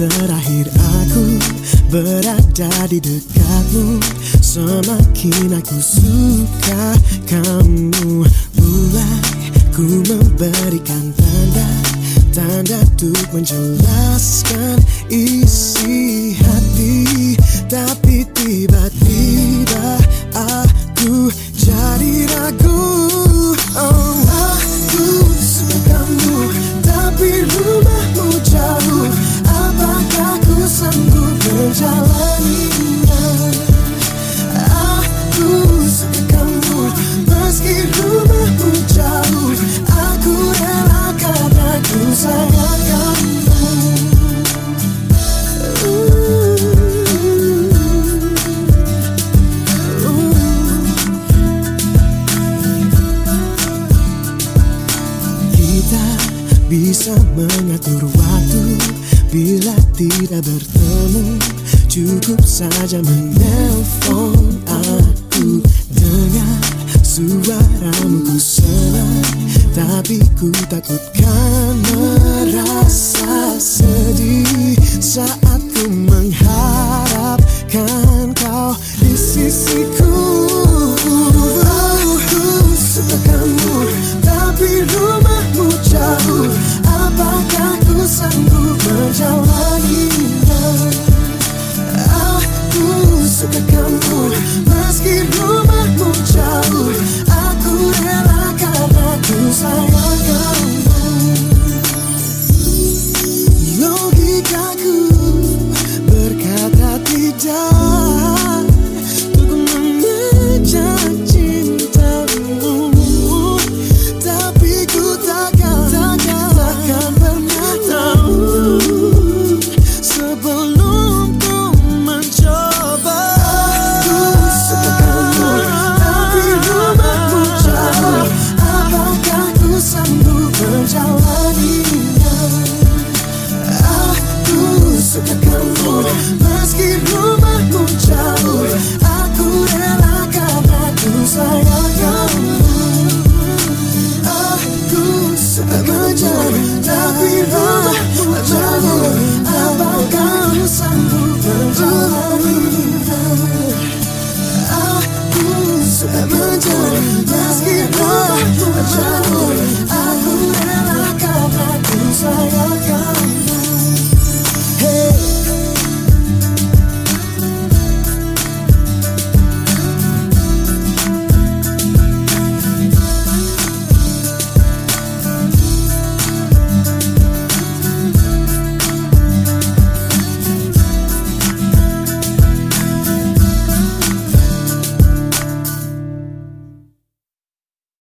terakhir aku berada di dekatmu, semakin aku suka kamu. Mulai ku memberikan tanda untuk menjelaskan isi hati, tapi tiba-tiba aku jadi ragu. Oh, aku suka kamu, tapi rumahmu jauh. Apakah ku sanggup menjalaninya? Aku suka kamu, meski rumahmu jauh. Aku rela karena ku sayang kamu. Kita bisa mengatur waktu bila tidak bertemu. Cukup saja menelpon aku. Dengar suaramu ku senang, tapi ku takutkan merasa sedih saat ku mengharapkan kau di sisiku. Aku suka kamu, tapi rumahmu jauh. Apakah ku sanggup menjalaninya? Aku suka